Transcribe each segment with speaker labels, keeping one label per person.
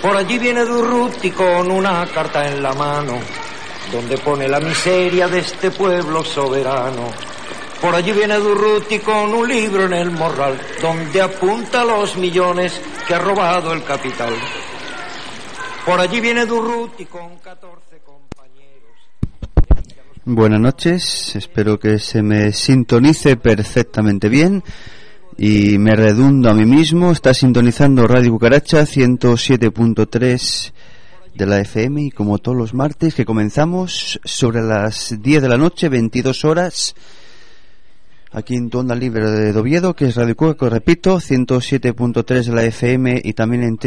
Speaker 1: Por allí viene Durruti con una carta en la mano, donde pone la miseria de este pueblo soberano. Por allí viene Durruti con un libro en el morral, donde apunta los millones que ha robado el capital. Por allí viene Durruti con 14 compañeros.
Speaker 2: Buenas noches, espero que se me sintonice perfectamente bien y me redundo a mí mismo. Está sintonizando Radio Cucaracha 107.3 de la FM, y como todos los martes que comenzamos sobre las 10 de la noche, 22 horas, aquí en tu onda libre de Oviedo, que es Radio Cuca, repito, 107.3 de la FM, y también en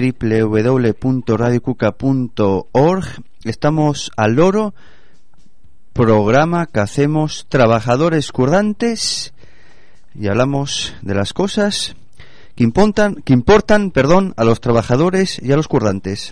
Speaker 2: www.radiocuca.org. Estamos al loro, programa que hacemos trabajadores currantes, y hablamos de las cosas que importan, a los trabajadores y a los currantes.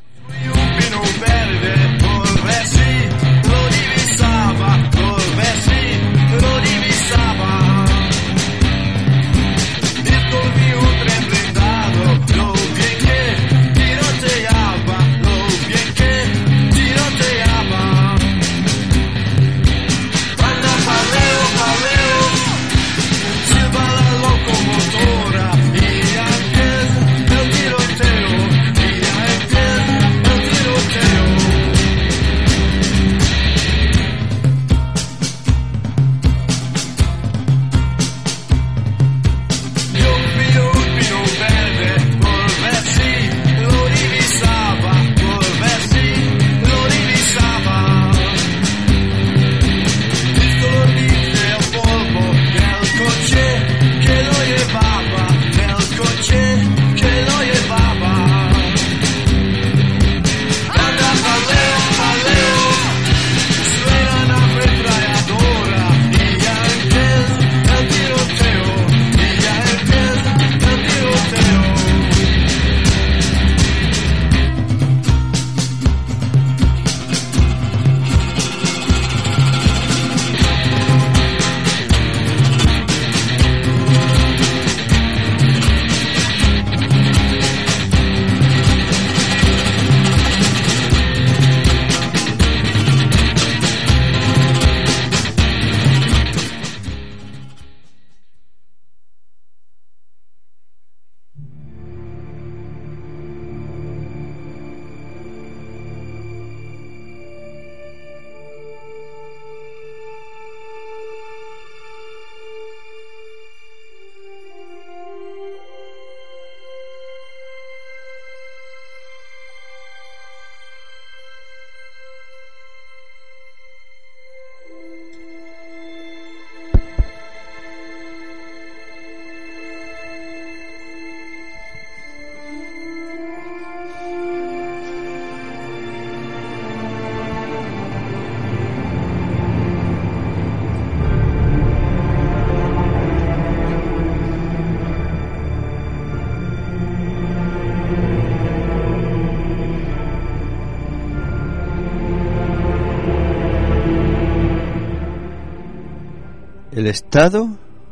Speaker 2: El Estado,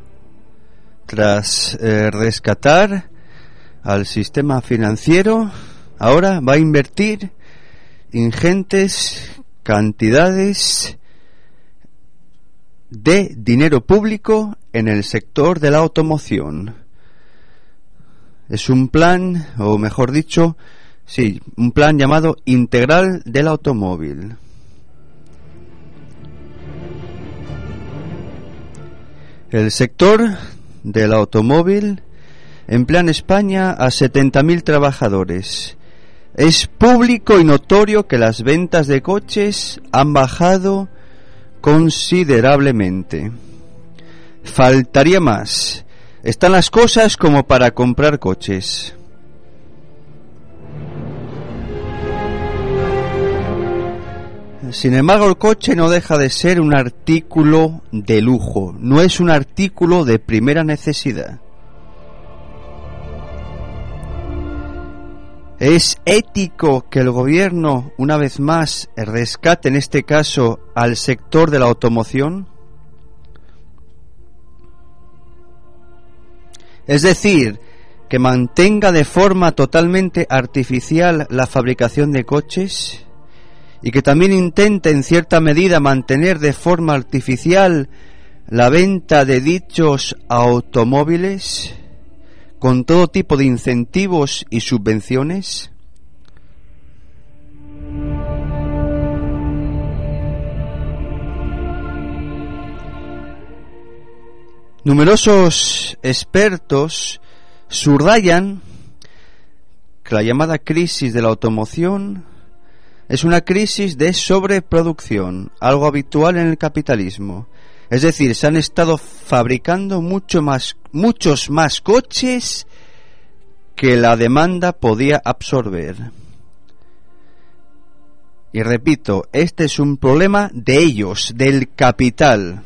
Speaker 2: tras rescatar al sistema financiero, ahora va a invertir ingentes cantidades de dinero público en el sector de la automoción. Es un plan, o mejor dicho, sí, un plan llamado Integral del Automóvil. El sector del automóvil emplea en España a 70.000 trabajadores. Es público y notorio que las ventas de coches han bajado considerablemente. Faltaría más. Están las cosas como para comprar coches. Sin embargo, el coche no deja de ser un artículo de lujo, no es un artículo de primera necesidad. ¿Es ético que el gobierno, una vez más, rescate en este caso al sector de la automoción? Es decir, que mantenga de forma totalmente artificial la fabricación de coches y que también intente en cierta medida mantener de forma artificial la venta de dichos automóviles con todo tipo de incentivos y subvenciones? Numerosos expertos subrayan que la llamada crisis de la automoción es una crisis de sobreproducción, algo habitual en el capitalismo. Es decir, se han estado fabricando muchos más coches que la demanda podía absorber. Y repito, este es un problema de ellos, del capital.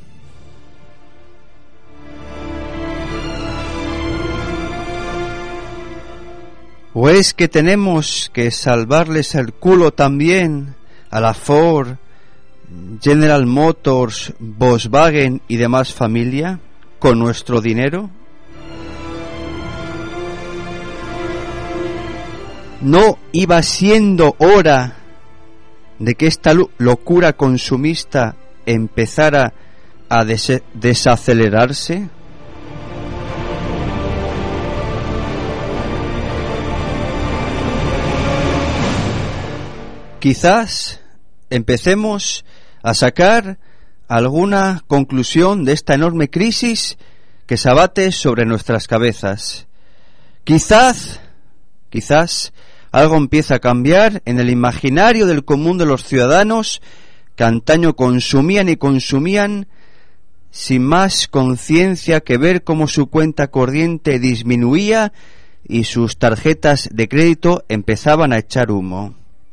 Speaker 2: ¿O es que tenemos que salvarles el culo también a la Ford, General Motors, Volkswagen y demás familia con nuestro dinero? ¿No iba siendo hora de que esta locura consumista empezara a desacelerarse? Quizás empecemos a sacar alguna conclusión de esta enorme crisis que se abate sobre nuestras cabezas. Quizás algo empieza a cambiar en el imaginario del común de los ciudadanos que antaño consumían sin más conciencia que ver cómo su cuenta corriente disminuía y sus tarjetas de crédito empezaban a echar humo.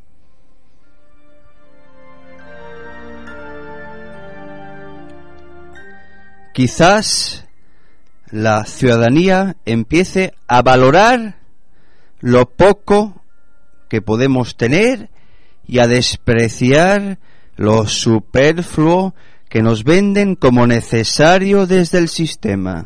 Speaker 2: Quizás la ciudadanía empiece a valorar lo poco que podemos tener y a despreciar lo superfluo que nos venden como necesario desde el sistema.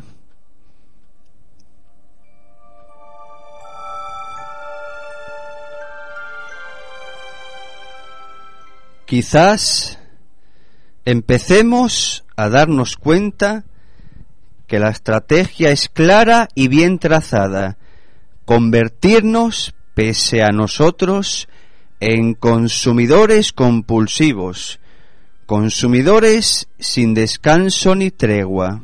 Speaker 2: Quizás empecemos a darnos cuenta que la estrategia es clara y bien trazada: convertirnos, pese a nosotros, en consumidores compulsivos, consumidores sin descanso ni tregua.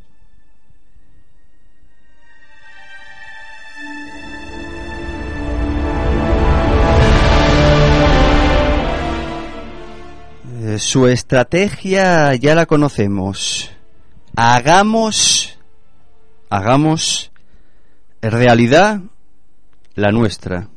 Speaker 2: Su estrategia ya la conocemos. Hagamos realidad la nuestra.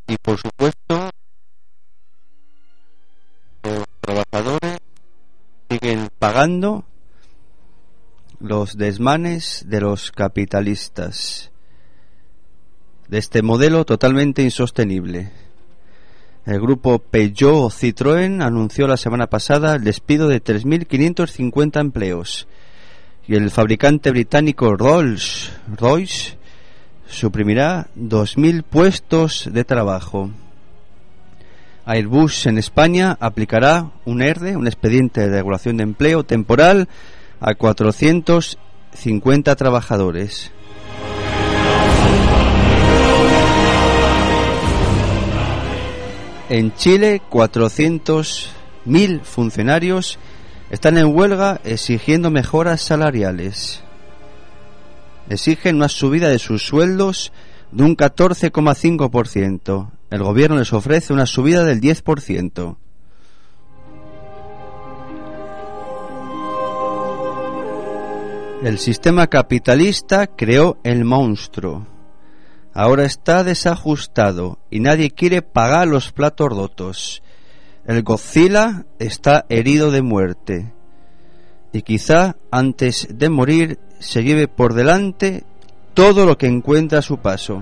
Speaker 2: y por supuesto los trabajadores siguen pagando los desmanes de los capitalistas, de este modelo totalmente insostenible. El grupo Peugeot-Citroën anunció la semana pasada el despido de 3.550 empleos y el fabricante británico Rolls-Royce suprimirá 2.000 puestos de trabajo. Airbus en España aplicará un ERTE, un expediente de regulación de empleo temporal, a 450 trabajadores. En Chile, 400.000 funcionarios están en huelga exigiendo mejoras salariales. Exigen una subida de sus sueldos de un 14,5%. El gobierno les ofrece una subida del 10%. El sistema capitalista creó el monstruo. Ahora está desajustado y nadie quiere pagar los platos rotos. El Godzilla está herido de muerte. Y quizá antes de morir se lleve por delante todo lo que encuentra a su paso.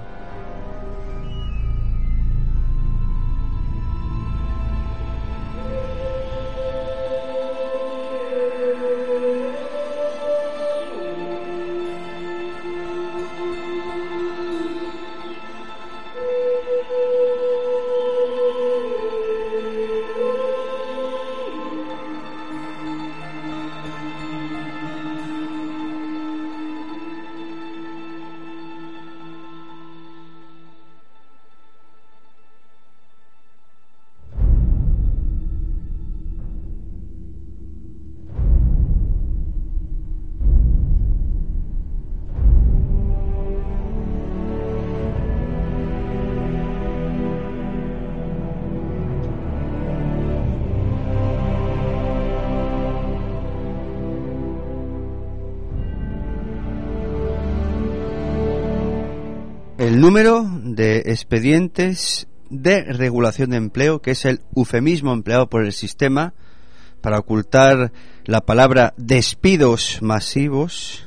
Speaker 2: El número de expedientes de regulación de empleo, que es el eufemismo empleado por el sistema para ocultar la palabra despidos masivos.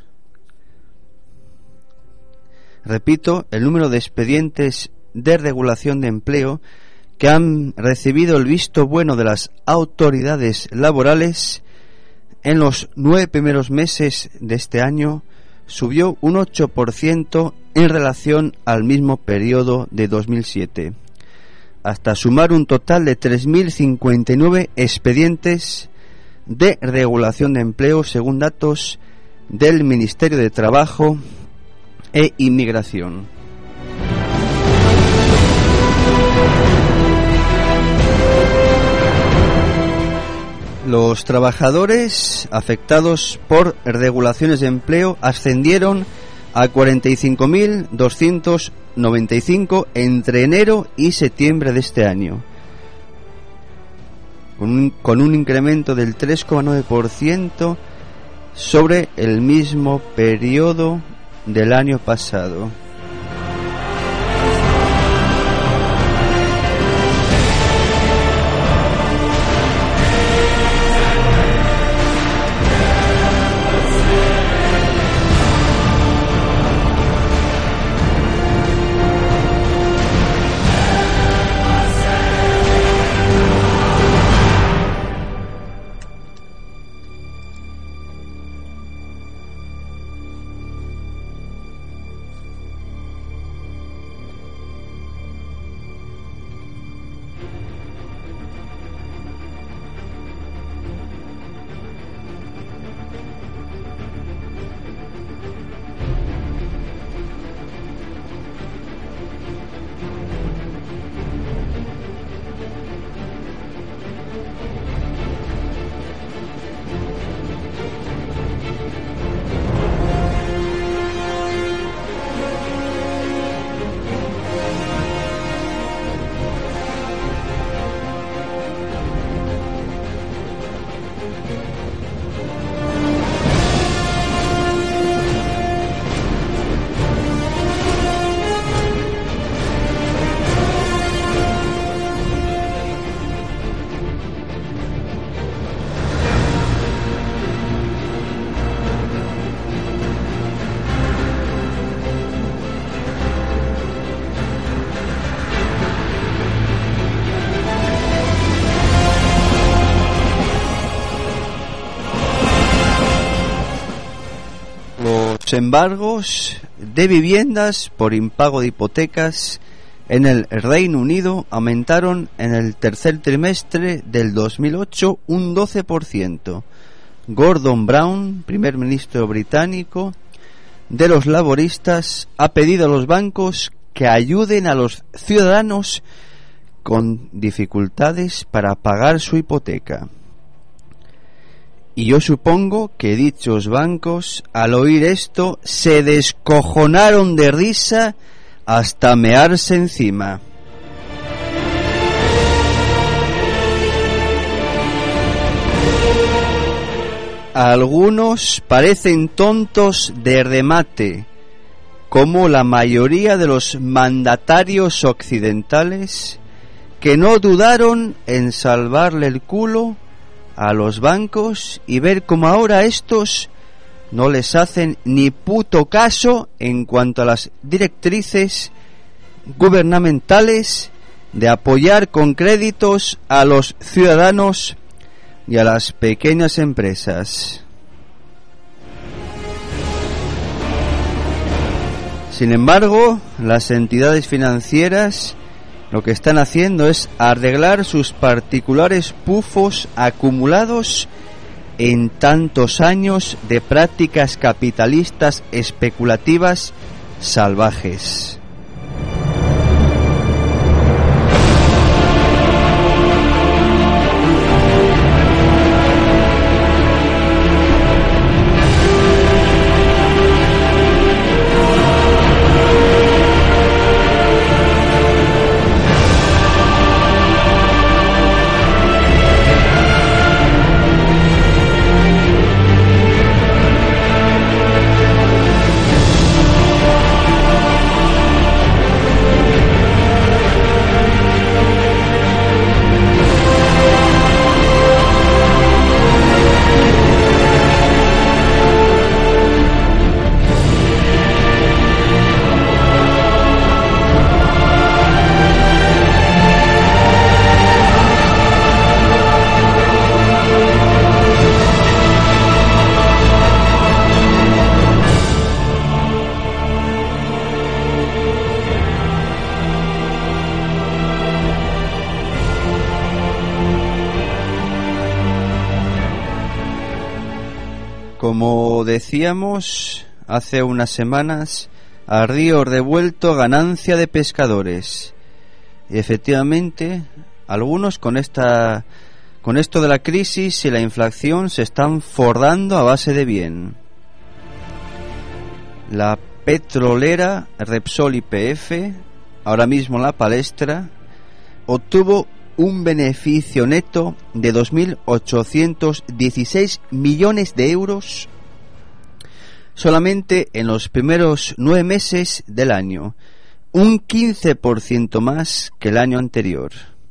Speaker 2: Repito, el número de expedientes de regulación de empleo que han recibido el visto bueno de las autoridades laborales en los 9 primeros meses de este año subió un 8% en relación al mismo periodo de 2007, hasta sumar un total de 3.059 expedientes de regulación de empleo según datos del Ministerio de Trabajo e Inmigración. Los trabajadores afectados por regulaciones de empleo ascendieron a 45.295 entre enero y septiembre de este año, con un incremento del 3,9% sobre el mismo periodo del año pasado. embargos de viviendas por impago de hipotecas en el Reino Unido aumentaron en el tercer trimestre del 2008 un 12%. Gordon Brown, primer ministro británico de los laboristas, ha pedido a los bancos que ayuden a los ciudadanos con dificultades para pagar su hipoteca. Y yo supongo que dichos bancos, al oír esto, se descojonaron de risa hasta mearse encima. Algunos parecen tontos de remate, como la mayoría de los mandatarios occidentales que no dudaron en salvarle el culo a los bancos y ver cómo ahora estos no les hacen ni puto caso en cuanto a las directrices gubernamentales de apoyar con créditos a los ciudadanos y a las pequeñas empresas. Sin embargo, las entidades financieras lo que están haciendo es arreglar sus particulares pufos acumulados en tantos años de prácticas capitalistas especulativas salvajes. Como decíamos hace unas semanas, a río revuelto ganancia de pescadores. Y efectivamente, algunos con esto de la crisis y la inflación se están forrando a base de bien. La petrolera Repsol YPF, ahora mismo en la palestra, obtuvo un beneficio neto de 2.816 millones de euros solamente en los primeros 9 meses del año, un 15% más que el año anterior.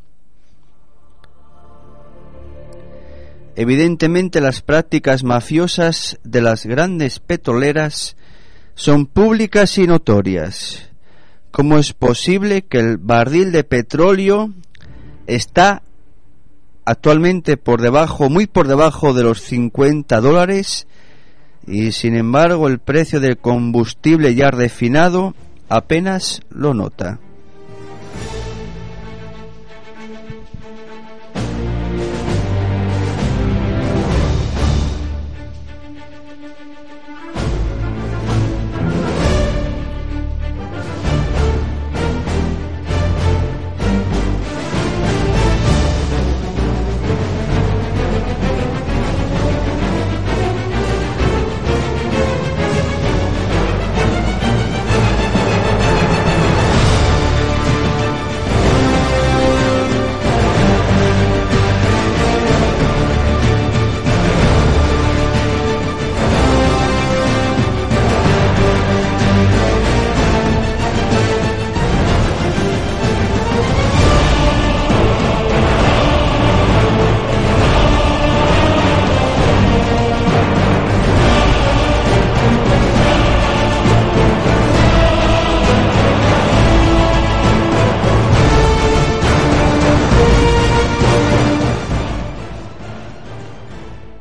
Speaker 2: Evidentemente, las prácticas mafiosas de las grandes petroleras son públicas y notorias. ¿Cómo es posible que el barril de petróleo está actualmente muy por debajo de los $50 y sin embargo el precio del combustible ya refinado apenas lo nota?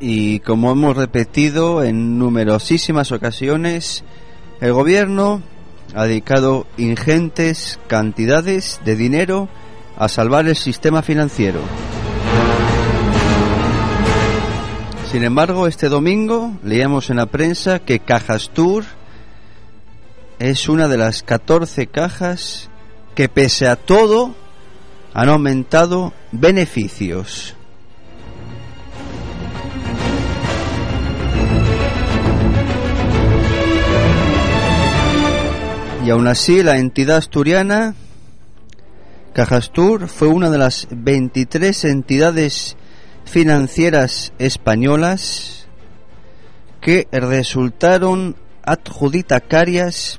Speaker 2: Y como hemos repetido en numerosísimas ocasiones, el gobierno ha dedicado ingentes cantidades de dinero a salvar el sistema financiero. Sin embargo, este domingo leíamos en la prensa que Cajastur es una de las 14 cajas que, pese a todo, han aumentado beneficios. Y aún así, la entidad asturiana, Cajastur, fue una de las 23 entidades financieras españolas que resultaron adjudicatarias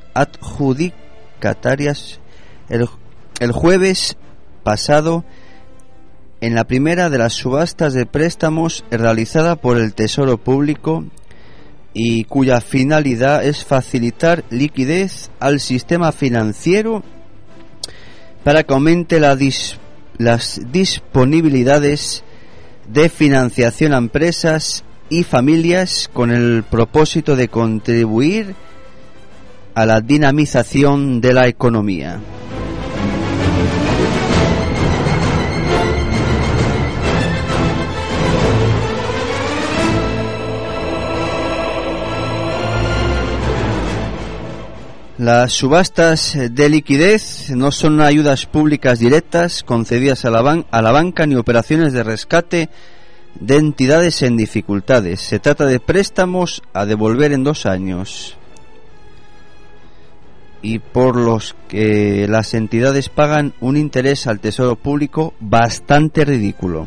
Speaker 2: el jueves pasado en la primera de las subastas de préstamos realizada por el Tesoro Público, y cuya finalidad es facilitar liquidez al sistema financiero para que aumente las disponibilidades de financiación a empresas y familias, con el propósito de contribuir a la dinamización de la economía. Las subastas de liquidez no son ayudas públicas directas concedidas a la banca ni operaciones de rescate de entidades en dificultades. Se trata de préstamos a devolver en 2 años y por los que las entidades pagan un interés al Tesoro Público bastante ridículo.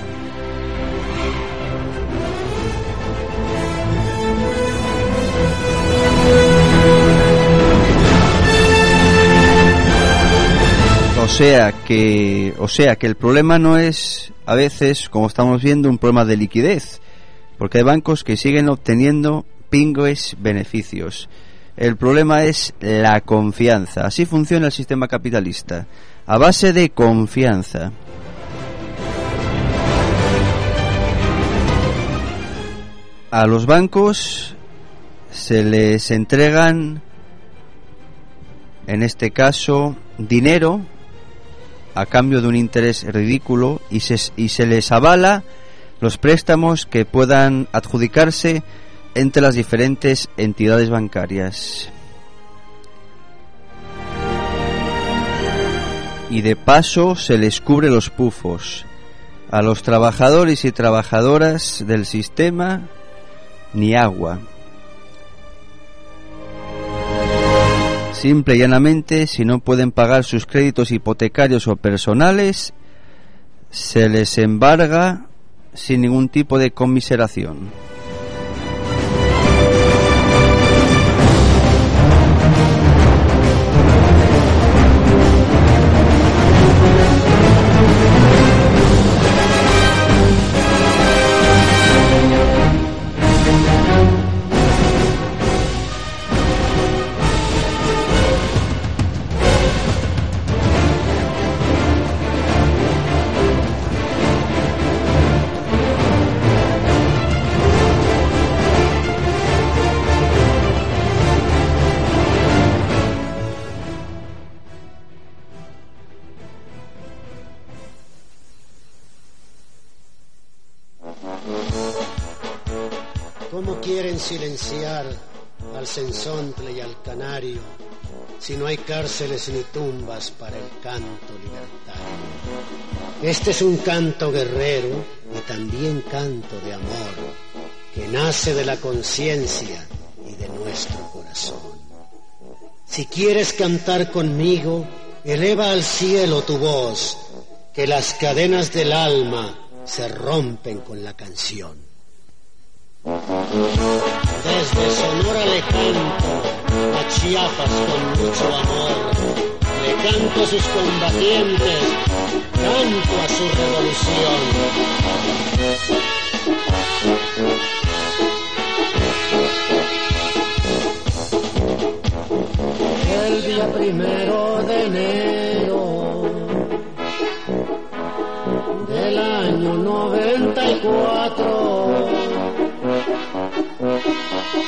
Speaker 2: O sea que el problema no es, a veces, como estamos viendo, un problema de liquidez, porque hay bancos que siguen obteniendo pingües beneficios. El problema es la confianza. Así funciona el sistema capitalista, a base de confianza. A los bancos se les entregan, en este caso, dinero a cambio de un interés ridículo, y se les avala los préstamos que puedan adjudicarse entre las diferentes entidades bancarias. Y de paso se les cubre los pufos. A los trabajadores y trabajadoras del sistema, ni agua. Simple y llanamente, si no pueden pagar sus créditos hipotecarios o personales, se les embarga sin ningún tipo de conmiseración.
Speaker 3: ¿Cómo quieren silenciar al censontle y al canario si no hay cárceles ni tumbas para el canto libertario? Este es un canto guerrero y también canto de amor que nace de la conciencia y de nuestro corazón. Si quieres cantar conmigo, eleva al cielo tu voz, que las cadenas del alma se rompen con la canción. Desde Sonora le canto a Chiapas con mucho amor, le canto a sus combatientes, canto a su revolución. El día 1 de enero del año 94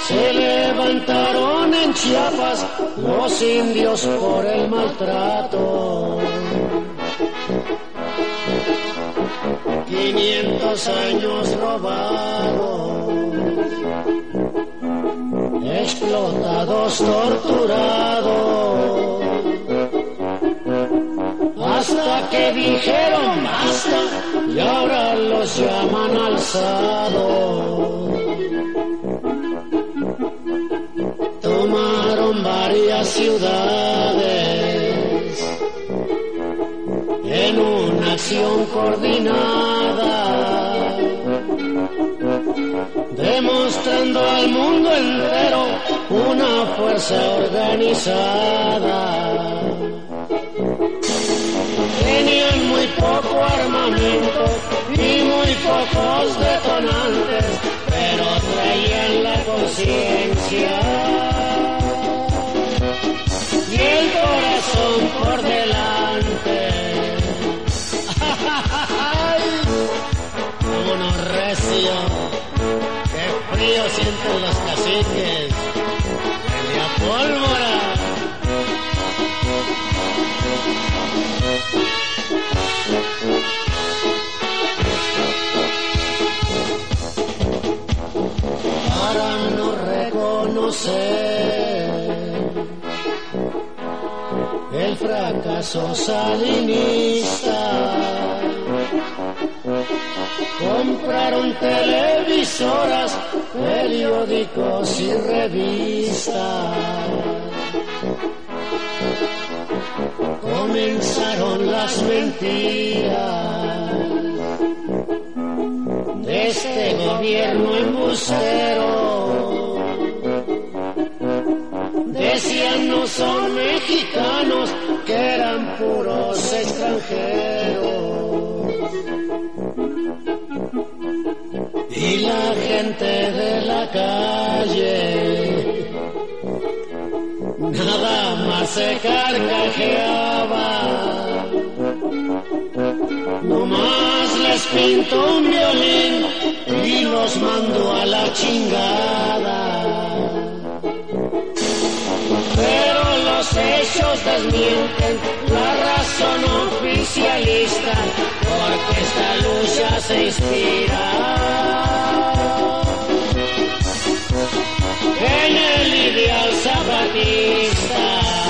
Speaker 3: Se levantaron en Chiapas los indios por el maltrato. 500 años robados, explotados, torturados, hasta que dijeron basta y ahora los llaman alzados. Tomaron varias ciudades en una acción coordinada, demostrando al mundo entero una fuerza organizada. Tenían muy poco armamento y muy pocos detonantes, pero traían la conciencia y el corazón por delante. ¡Vámonos recio! ¡Qué frío sienten los caciques! ¡Huele a pólvora! Para no reconocer el fracaso salinista, compraron televisoras, periódicos y revistas. Comenzaron las mentiras de este gobierno embustero. Decían no son mexicanos, que eran puros extranjeros. Y la gente de la calle nada más se carcajeaba. Nomás les pintó un violín y los mandó a la chingada. Pero los hechos desmienten la razón oficialista, porque esta lucha se inspira en el ideal zapatista.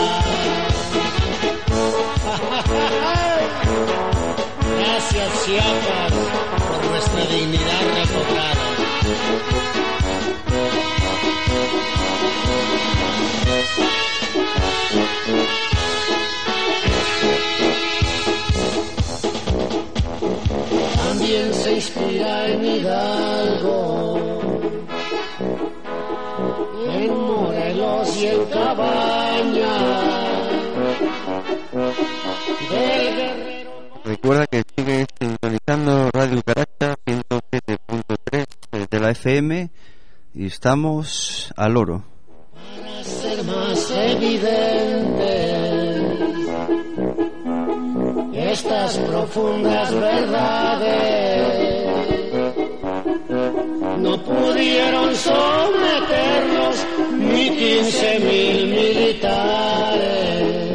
Speaker 3: Gracias, Chiapas, por nuestra dignidad recobrada. También se inspira en Hidalgo, en Morelos y en Cabañas.
Speaker 2: Recuerda que sigue sintonizando Radio Cucaracha 107.3 de la FM y estamos al loro.
Speaker 3: Para ser más evidentes estas profundas verdades, no pudieron someterlos ni 15,000 militares.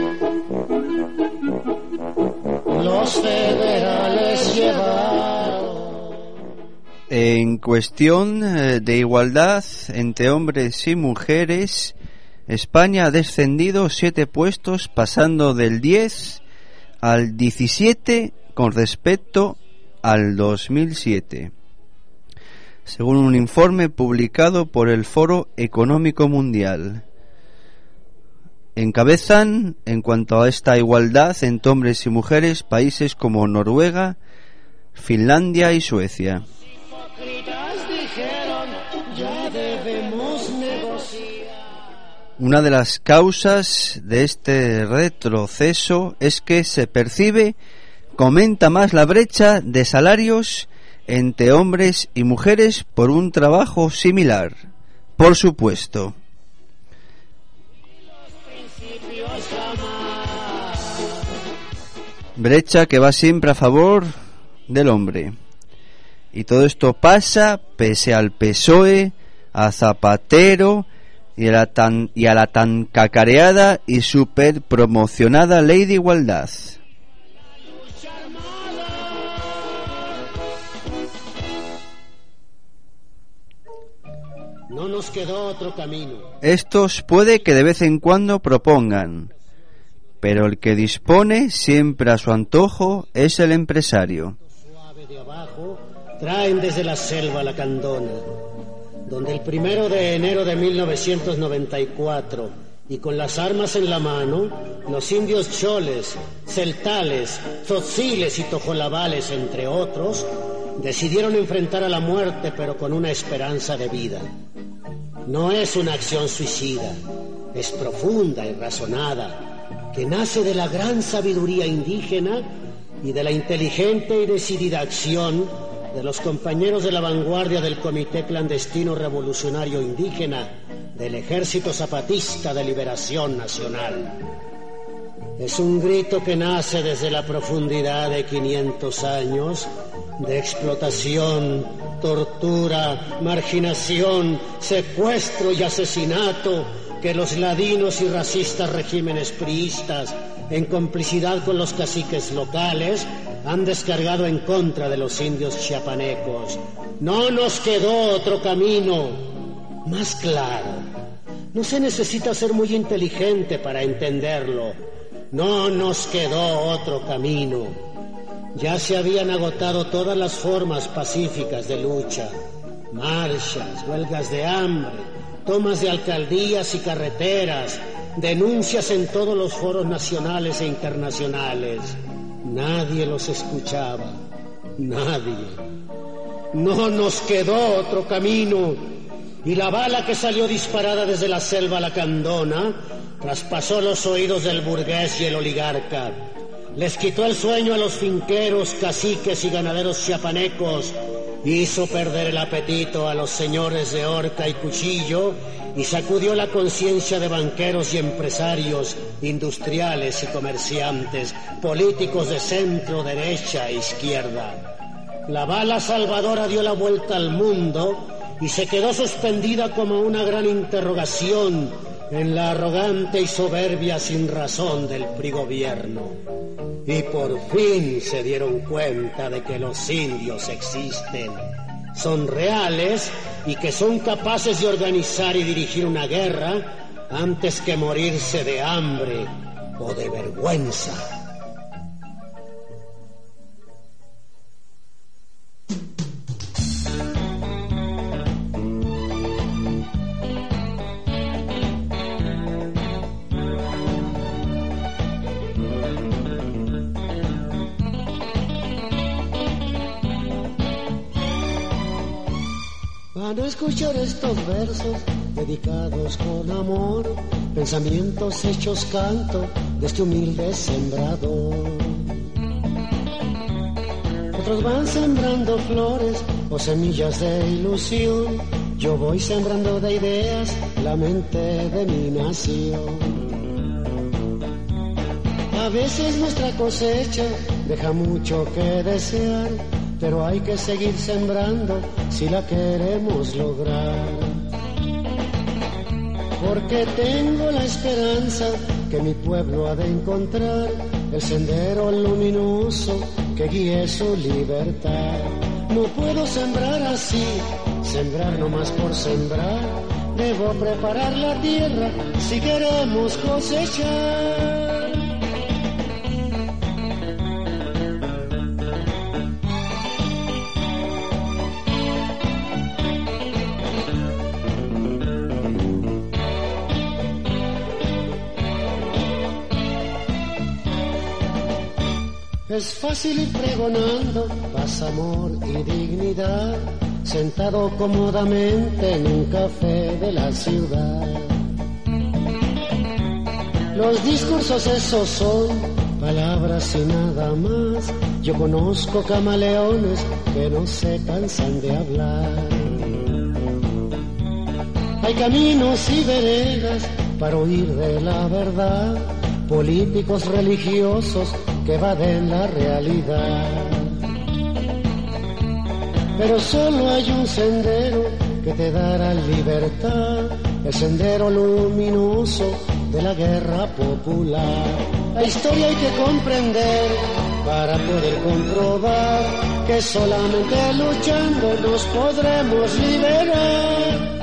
Speaker 3: Los federales llevaron.
Speaker 2: En cuestión de igualdad entre hombres y mujeres, España ha descendido 7 puestos, pasando del 10 al 17 con respecto al 2007, según un informe publicado por el Foro Económico Mundial. Encabezan, en cuanto a esta igualdad entre hombres y mujeres, países como Noruega, Finlandia y Suecia. Una de las causas de este retroceso es que se percibe que aumenta más la brecha de salarios entre hombres y mujeres por un trabajo similar, por supuesto. Brecha que va siempre a favor del hombre. Y todo esto pasa pese al PSOE, a Zapatero y a la tan cacareada y super promocionada Ley de Igualdad.
Speaker 3: No nos quedó otro camino.
Speaker 2: Estos puede que de vez en cuando propongan, pero el que dispone siempre a su antojo es el empresario.
Speaker 3: Suave de abajo, traen desde la selva lacandona, donde el 1 de enero de 1994, y con las armas en la mano, los indios choles, celtales, tzotziles y tojolabales, entre otros, decidieron enfrentar a la muerte, pero con una esperanza de vida. No es una acción suicida, es profunda y razonada, que nace de la gran sabiduría indígena y de la inteligente y decidida acción de los compañeros de la vanguardia del Comité Clandestino Revolucionario Indígena del Ejército Zapatista de Liberación Nacional. Es un grito que nace desde la profundidad de 500 años de explotación, tortura, marginación, secuestro y asesinato que los ladinos y racistas regímenes priistas, en complicidad con los caciques locales, han descargado en contra de los indios chiapanecos. No nos quedó otro camino más claro. No se necesita ser muy inteligente para entenderlo. No nos quedó otro camino. Ya se habían agotado todas las formas pacíficas de lucha, marchas, huelgas de hambre, tomas de alcaldías y carreteras, denuncias en todos los foros nacionales e internacionales. Nadie los escuchaba, nadie. No nos quedó otro camino, y la bala que salió disparada desde la selva lacandona traspasó los oídos del burgués y el oligarca. Les quitó el sueño a los finqueros, caciques y ganaderos chiapanecos, hizo perder el apetito a los señores de horca y cuchillo y sacudió la conciencia de banqueros y empresarios, industriales y comerciantes, políticos de centro, derecha e izquierda. La bala salvadora dio la vuelta al mundo y se quedó suspendida como una gran interrogación en la arrogante y soberbia sinrazón del prigobierno. Y por fin se dieron cuenta de que los indios existen, son reales y que son capaces de organizar y dirigir una guerra antes que morirse de hambre o de vergüenza. Van a escuchar estos versos dedicados con amor, pensamientos hechos canto de este humilde sembrador. Otros van sembrando flores o semillas de ilusión, yo voy sembrando de ideas la mente de mi nación. A veces nuestra cosecha deja mucho que desear, pero hay que seguir sembrando si la queremos lograr. Porque tengo la esperanza que mi pueblo ha de encontrar el sendero luminoso que guíe su libertad. No puedo sembrar así, sembrar nomás por sembrar. Debo preparar la tierra si queremos cosechar. Es fácil ir pregonando paz, amor y dignidad, sentado cómodamente en un café de la ciudad. Los discursos esos son palabras y nada más. Yo conozco camaleones que no se cansan de hablar. Hay caminos y veredas para huir de la verdad, políticos religiosos que evaden la realidad. Pero solo hay un sendero que te dará libertad, el sendero luminoso de la guerra popular. La historia hay que comprender para poder comprobar que solamente luchando nos podremos liberar.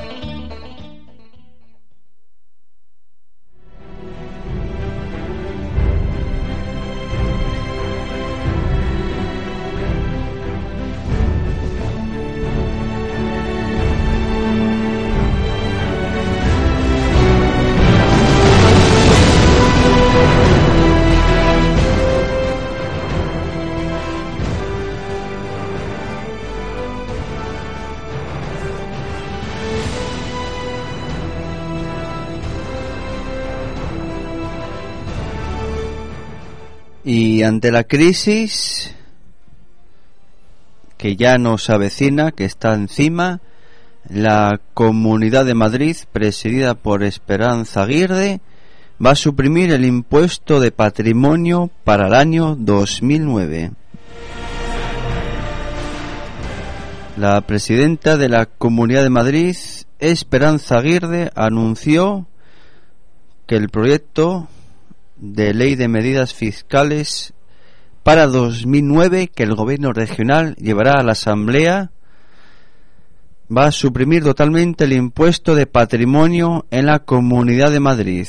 Speaker 2: Y ante la crisis que ya nos avecina, que está encima, la Comunidad de Madrid, presidida por Esperanza Aguirre, va a suprimir el impuesto de patrimonio para el año 2009. La presidenta de la Comunidad de Madrid, Esperanza Aguirre, anunció que el proyecto de ley de medidas fiscales para 2009 que el gobierno regional llevará a la Asamblea va a suprimir totalmente el impuesto de patrimonio en la Comunidad de Madrid.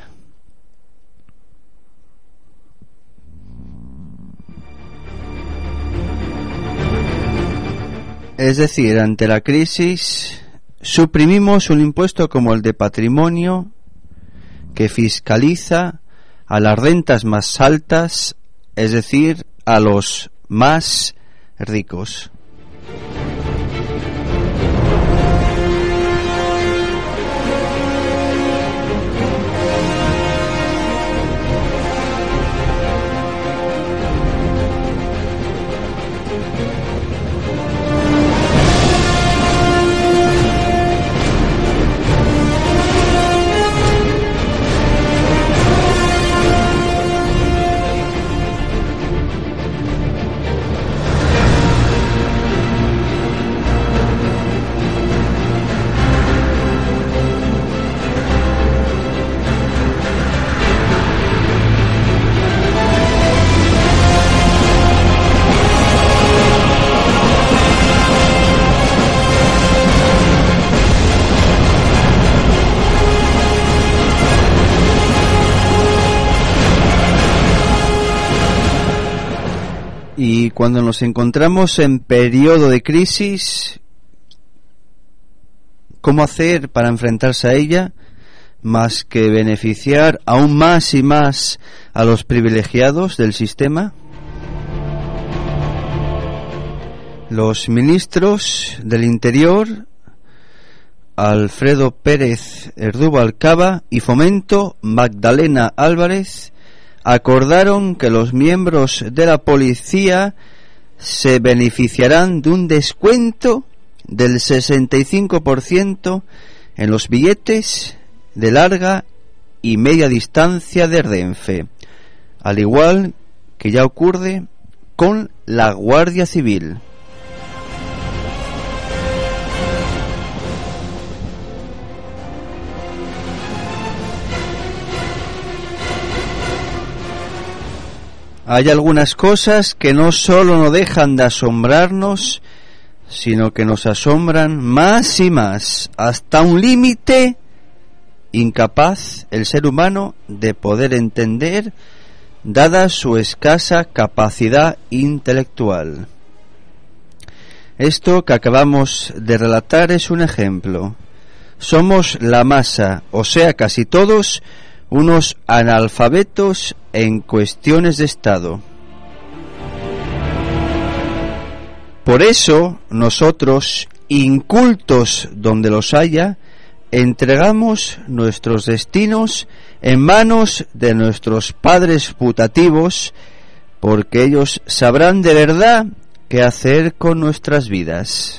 Speaker 2: Es decir, ante la crisis suprimimos un impuesto como el de patrimonio que fiscaliza a las rentas más altas, es decir, a los más ricos. Y cuando nos encontramos en periodo de crisis, ¿cómo hacer para enfrentarse a ella? Más que beneficiar aún más y más a los privilegiados del sistema. Los ministros del Interior, Alfredo Pérez Rubalcaba, y Fomento, Magdalena Álvarez, acordaron que los miembros de la policía se beneficiarán de un descuento del 65% en los billetes de larga y media distancia de Renfe, al igual que ya ocurre con la Guardia Civil. Hay algunas cosas que no solo no dejan de asombrarnos, sino que nos asombran más y más, hasta un límite incapaz el ser humano de poder entender, dada su escasa capacidad intelectual. Esto que acabamos de relatar es un ejemplo. Somos la masa, o sea, casi todos, unos analfabetos en cuestiones de Estado. Por eso, nosotros, incultos donde los haya, entregamos nuestros destinos en manos de nuestros padres putativos, porque ellos sabrán de verdad qué hacer con nuestras vidas.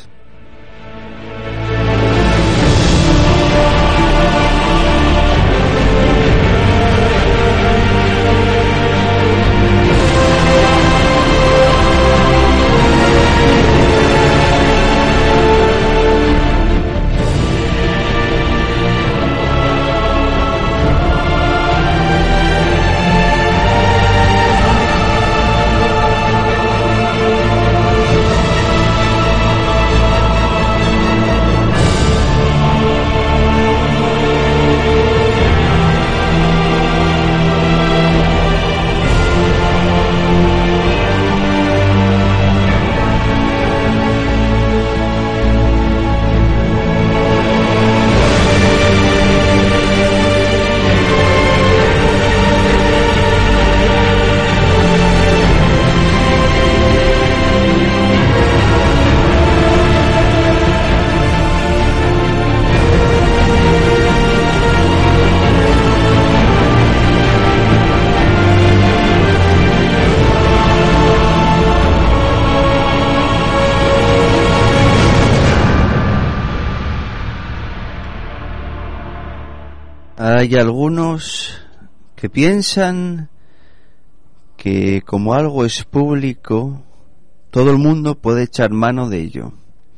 Speaker 2: hay algunos que piensan que como algo es público, todo el mundo puede echar mano de ello.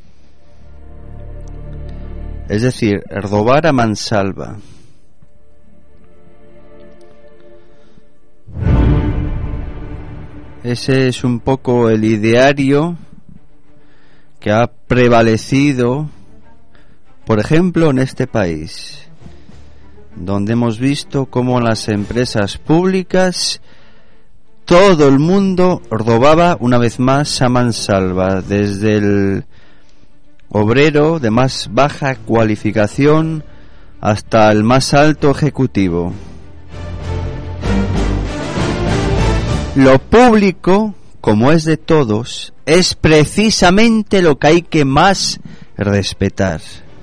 Speaker 2: Es decir, robar a mansalva. Ese es un poco el ideario que ha prevalecido, por ejemplo, en este país, donde hemos visto cómo en las empresas públicas todo el mundo robaba una vez más a mansalva, desde el obrero de más baja cualificación hasta el más alto ejecutivo. Lo público, como es de todos, es precisamente lo que hay que más respetar.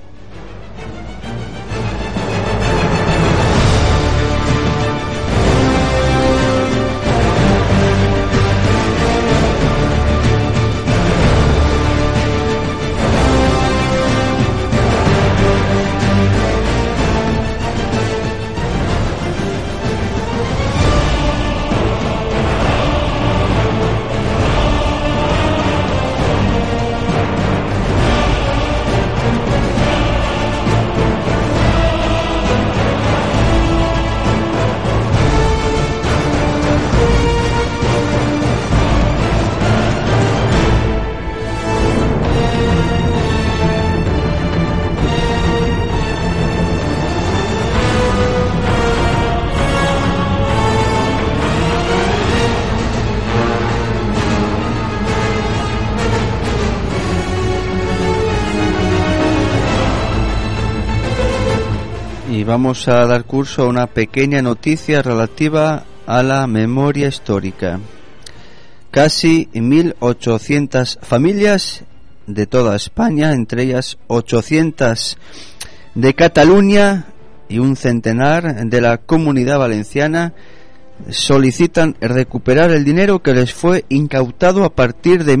Speaker 2: Vamos a dar curso a una pequeña noticia relativa a la memoria histórica. Casi 1.800 familias de toda España, entre ellas 800 de Cataluña y un centenar de la Comunidad Valenciana, solicitan recuperar el dinero que les fue incautado a partir de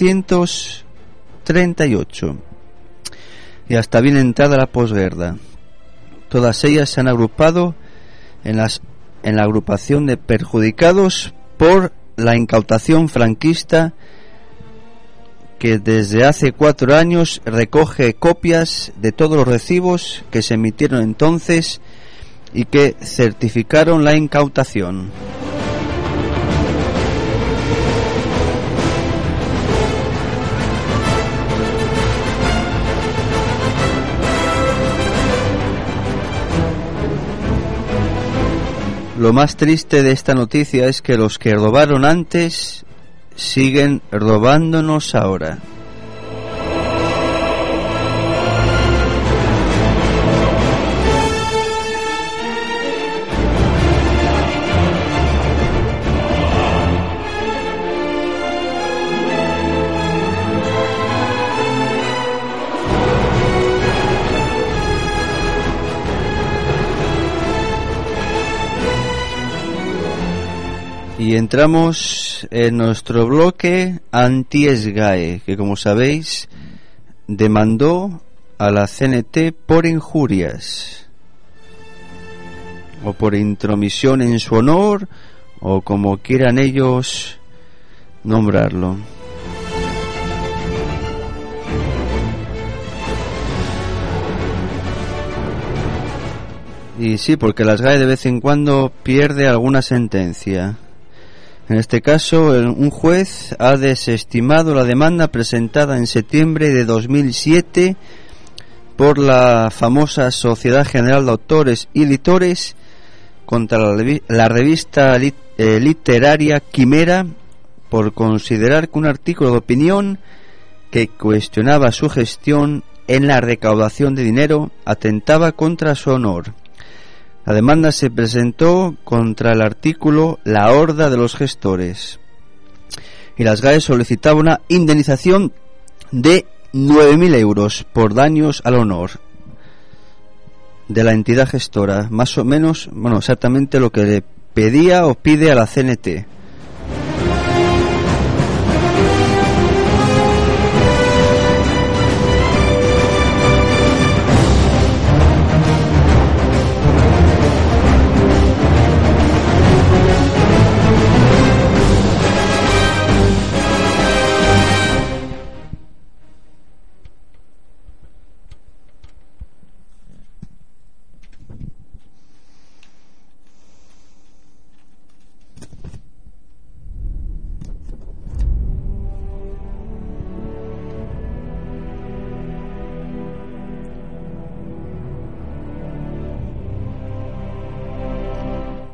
Speaker 2: 1938 y hasta bien entrada la posguerra. Todas ellas se han agrupado en la agrupación de perjudicados por la incautación franquista, que desde hace 4 años recoge copias de todos los recibos que se emitieron entonces y que certificaron la incautación. Lo más triste de esta noticia es que los que robaron antes siguen robándonos ahora. Y entramos en nuestro bloque anti-SGAE, que como sabéis demandó a la CNT por injurias o por intromisión en su honor, o como quieran ellos nombrarlo. Y sí, porque la SGAE de vez en cuando pierde alguna sentencia. En este caso, un juez ha desestimado la demanda presentada en septiembre de 2007 por la famosa Sociedad General de Autores y Editores contra la revista literaria Quimera, por considerar que un artículo de opinión que cuestionaba su gestión en la recaudación de dinero atentaba contra su honor. La demanda se presentó contra el artículo La Horda de los Gestores, y la SGAE solicitaba una indemnización de 9.000 euros por daños al honor de la entidad gestora, más o menos, bueno, exactamente lo que le pedía o pide a la CNT.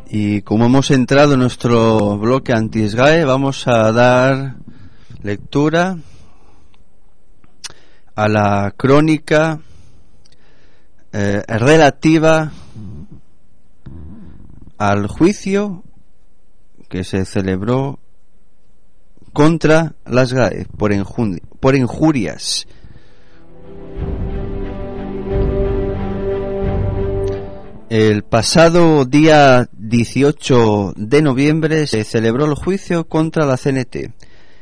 Speaker 2: Y como hemos entrado en nuestro bloque anti-SGAE, vamos a dar lectura a la crónica relativa al juicio que se celebró contra las SGAE por injurias. El pasado día 18 de noviembre se celebró el juicio contra la CNT.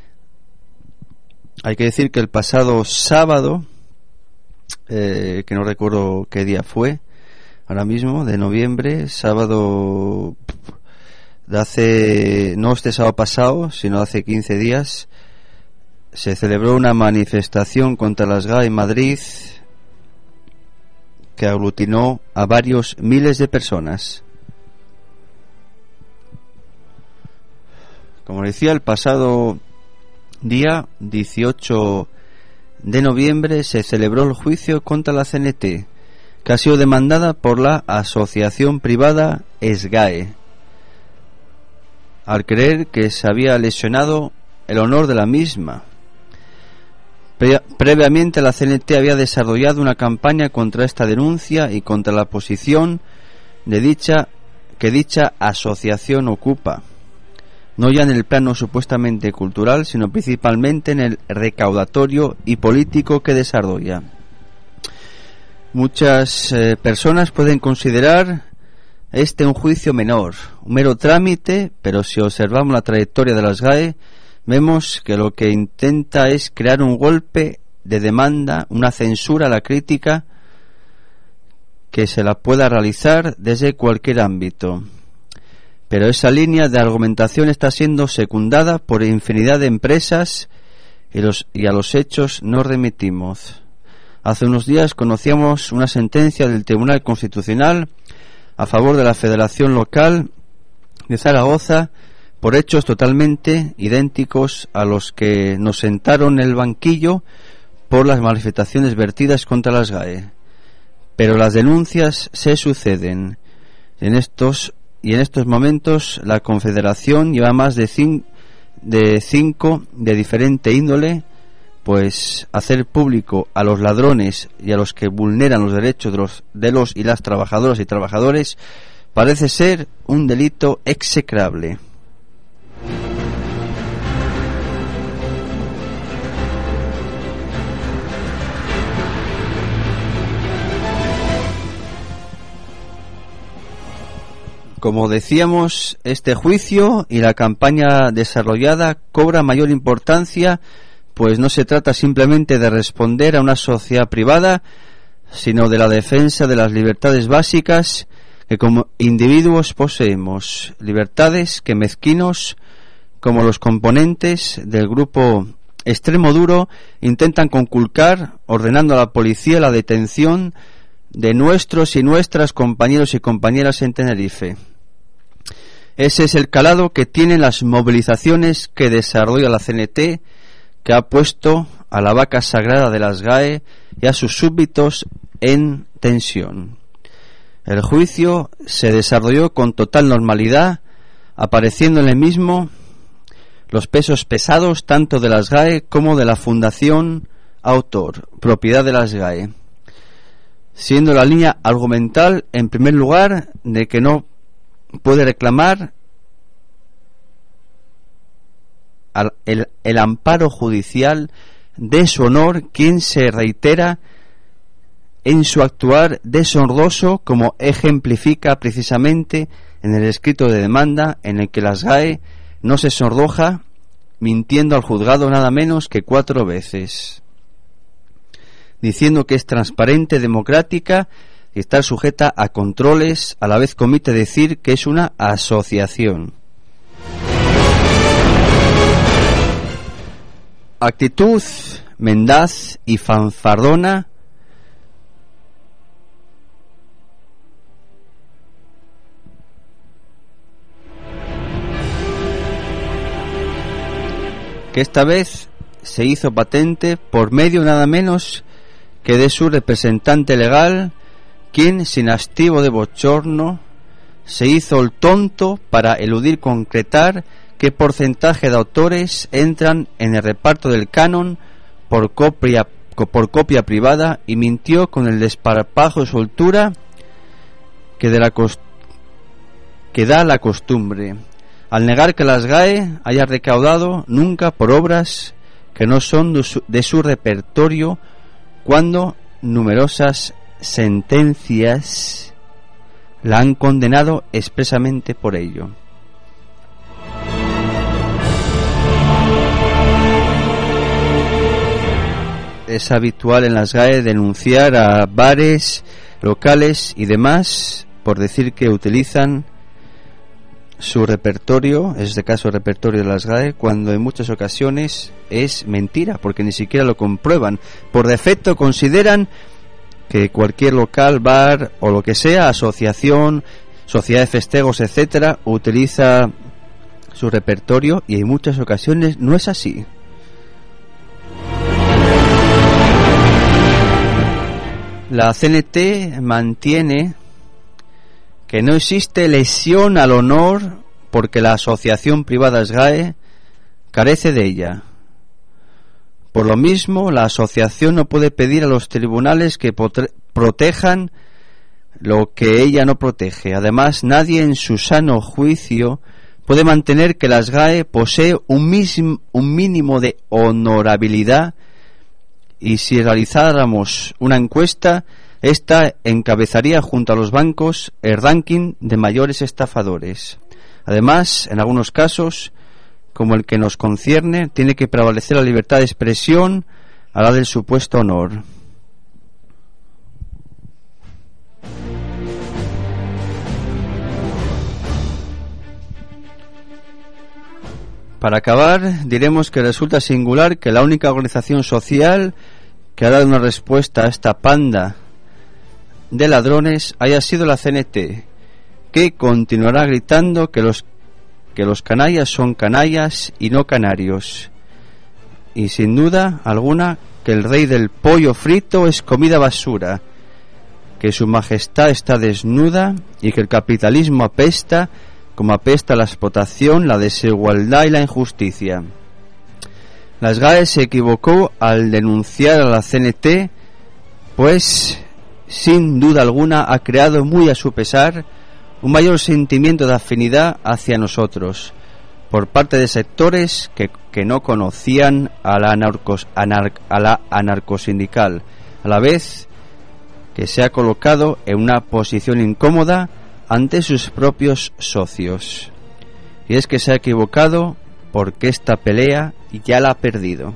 Speaker 2: Hay que decir que el pasado sábado, que no recuerdo qué día fue, ahora mismo, de noviembre, sábado de hace, no este sábado pasado, sino hace 15 días, se celebró una manifestación contra las SGAE en Madrid que aglutinó a varios miles de personas. Como decía, el pasado día 18 de noviembre se celebró el juicio contra la CNT, que ha sido demandada por la asociación privada SGAE, al creer que se había lesionado el honor de la misma. Previamente la CNT había desarrollado una campaña contra esta denuncia y contra la posición de dicha asociación ocupa, no ya en el plano supuestamente cultural, sino principalmente en el recaudatorio y político que desarrolla. Muchas personas pueden considerar este un juicio menor, un mero trámite, pero si observamos la trayectoria de las SGAE, vemos que lo que intenta es crear un golpe de demanda, una censura a la crítica que se la pueda realizar desde cualquier ámbito. Pero esa línea de argumentación está siendo secundada por infinidad de empresas y a los hechos nos remitimos. Hace unos días conocíamos una sentencia del Tribunal Constitucional a favor de la Federación Local de Zaragoza por hechos totalmente idénticos a los que nos sentaron en el banquillo por las manifestaciones vertidas contra las SGAE. Pero las denuncias se suceden. En estos momentos la Confederación lleva más de cinco de diferente índole, pues hacer público a los ladrones y a los que vulneran los derechos de los y las trabajadoras y trabajadores parece ser un delito execrable. Como decíamos, este juicio y la campaña desarrollada cobra mayor importancia, pues no se trata simplemente de responder a una sociedad privada, sino de la defensa de las libertades básicas que como individuos poseemos, libertades que mezquinos como los componentes del grupo extremo duro intentan conculcar, ordenando a la policía la detención de nuestros y nuestras compañeros y compañeras en Tenerife. Ese es el calado que tienen las movilizaciones que desarrolla la CNT, que ha puesto a la vaca sagrada de las SGAE y a sus súbditos en tensión. El juicio se desarrolló con total normalidad, apareciendo en el mismo los pesos pesados tanto de las SGAE como de la Fundación Autor, propiedad de las SGAE, siendo la línea argumental, en primer lugar, de que no puede reclamar el amparo judicial de su honor quien se reitera en su actuar deshonroso, como ejemplifica precisamente en el escrito de demanda en el que las SGAE no se sonroja mintiendo al juzgado nada menos que 4 veces, diciendo que es transparente, democrática y está sujeta a controles, a la vez que omite decir que es una asociación. Actitud mendaz y fanfardona que esta vez se hizo patente por medio nada menos que de su representante legal, quien sin hastío de bochorno se hizo el tonto para eludir concretar qué porcentaje de autores entran en el reparto del canon por copia privada, y mintió con el desparpajo y soltura que da la costumbre, al negar que las GAE haya recaudado nunca por obras que no son de su repertorio, cuando numerosas sentencias la han condenado expresamente por ello. Es habitual en las GAE denunciar a bares, locales y demás por decir que utilizan su repertorio, es de caso repertorio de las GAE, cuando en muchas ocasiones es mentira, porque ni siquiera lo comprueban. Por defecto consideran que cualquier local, bar o lo que sea, asociación, sociedad de festejos, etcétera, utiliza su repertorio, y en muchas ocasiones no es así. La CNT mantiene que no existe lesión al honor porque la asociación privada SGAE carece de ella. Por lo mismo, la asociación no puede pedir a los tribunales que protejan lo que ella no protege. Además, nadie en su sano juicio puede mantener que la SGAE posee un mínimo de honorabilidad, y si realizáramos una encuesta, esta encabezaría junto a los bancos el ranking de mayores estafadores. Además, en algunos casos, como el que nos concierne, tiene que prevalecer la libertad de expresión a la del supuesto honor. Para acabar, diremos que resulta singular que la única organización social que ha dado una respuesta a esta panda de ladrones haya sido la CNT, que continuará gritando que los canallas son canallas y no canarios, y sin duda alguna que el rey del pollo frito es comida basura, que su majestad está desnuda y que el capitalismo apesta como apesta la explotación, la desigualdad y la injusticia. La SGAE se equivocó al denunciar a la CNT, pues sin duda alguna ha creado, muy a su pesar, un mayor sentimiento de afinidad hacia nosotros por parte de sectores que no conocían a la anarcosindical, a la vez que se ha colocado en una posición incómoda ante sus propios socios. Y es que se ha equivocado porque esta pelea ya la ha perdido.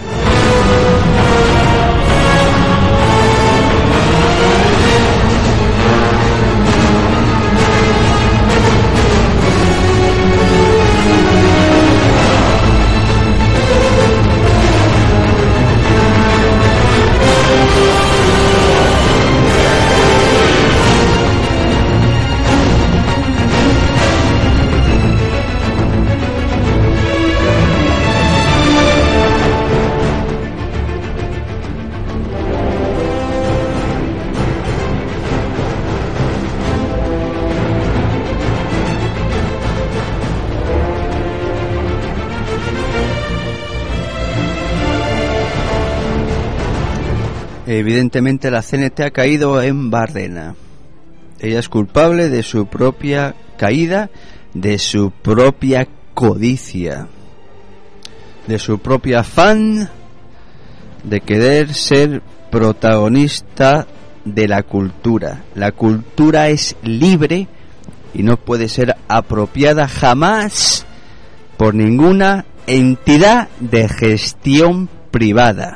Speaker 2: Evidentemente la CNT ha caído en Bardena. Ella es culpable de su propia caída, de su propia codicia, de su propio afán de querer ser protagonista de la cultura. La cultura es libre y no puede ser apropiada jamás por ninguna entidad de gestión privada.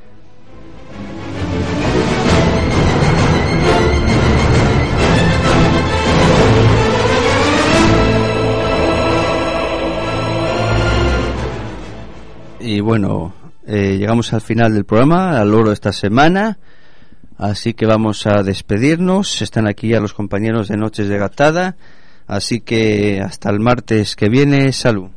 Speaker 2: Y bueno, llegamos al final del programa, al logro de esta semana, así que vamos a despedirnos. Están aquí ya los compañeros de Noches de Gatada, así que hasta el martes que viene, salud.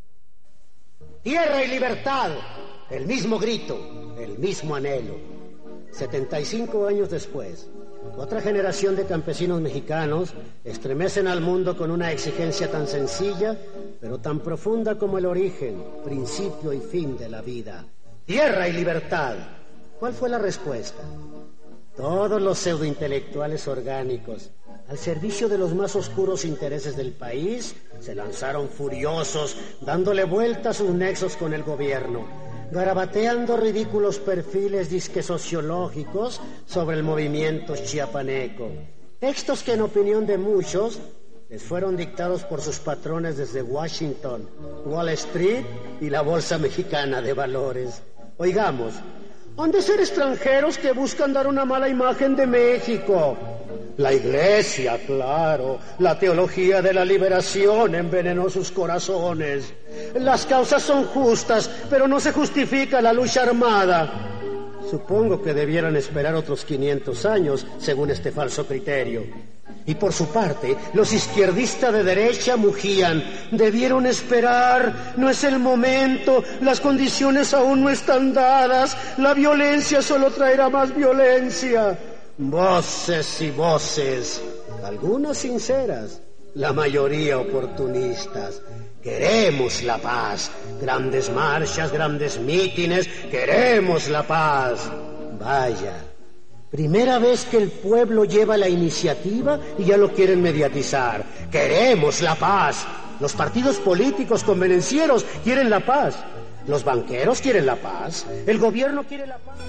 Speaker 3: Tierra y libertad, el mismo grito, el mismo anhelo. 75 años después, otra generación de campesinos mexicanos estremecen al mundo con una exigencia tan sencilla, pero tan profunda como el origen, principio y fin de la vida. ¡Tierra y libertad! ¿Cuál fue la respuesta? Todos los pseudointelectuales orgánicos, al servicio de los más oscuros intereses del país, se lanzaron furiosos, dándole vuelta a sus nexos con el gobierno, garabateando ridículos perfiles disque sociológicos sobre el movimiento chiapaneco. Textos que en opinión de muchos les fueron dictados por sus patrones desde Washington, Wall Street y la Bolsa Mexicana de Valores. Oigamos, han de ser extranjeros que buscan dar una mala imagen de México. La iglesia, claro, la teología de la liberación envenenó sus corazones. Las causas son justas, pero no se justifica la lucha armada. Supongo que debieran esperar otros 500 años, según este falso criterio. Y por su parte, los izquierdistas de derecha mugían. Debieron esperar, no es el momento, las condiciones aún no están dadas, la violencia solo traerá más violencia. Voces y voces, algunas sinceras, la mayoría oportunistas. Queremos la paz, grandes marchas, grandes mítines, queremos la paz. Vaya, primera vez que el pueblo lleva la iniciativa y ya lo quieren mediatizar. Queremos la paz. Los partidos políticos convenencieros quieren la paz. Los banqueros quieren la paz. El gobierno quiere la paz.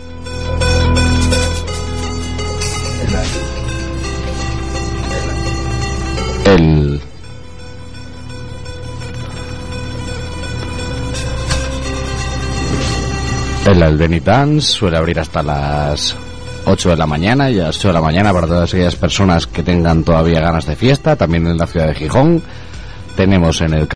Speaker 4: El Albéniz Dance suele abrir hasta las 8 de la mañana, y a las 8 de la mañana para todas aquellas personas que tengan todavía ganas de fiesta. También en la ciudad de Gijón tenemos en el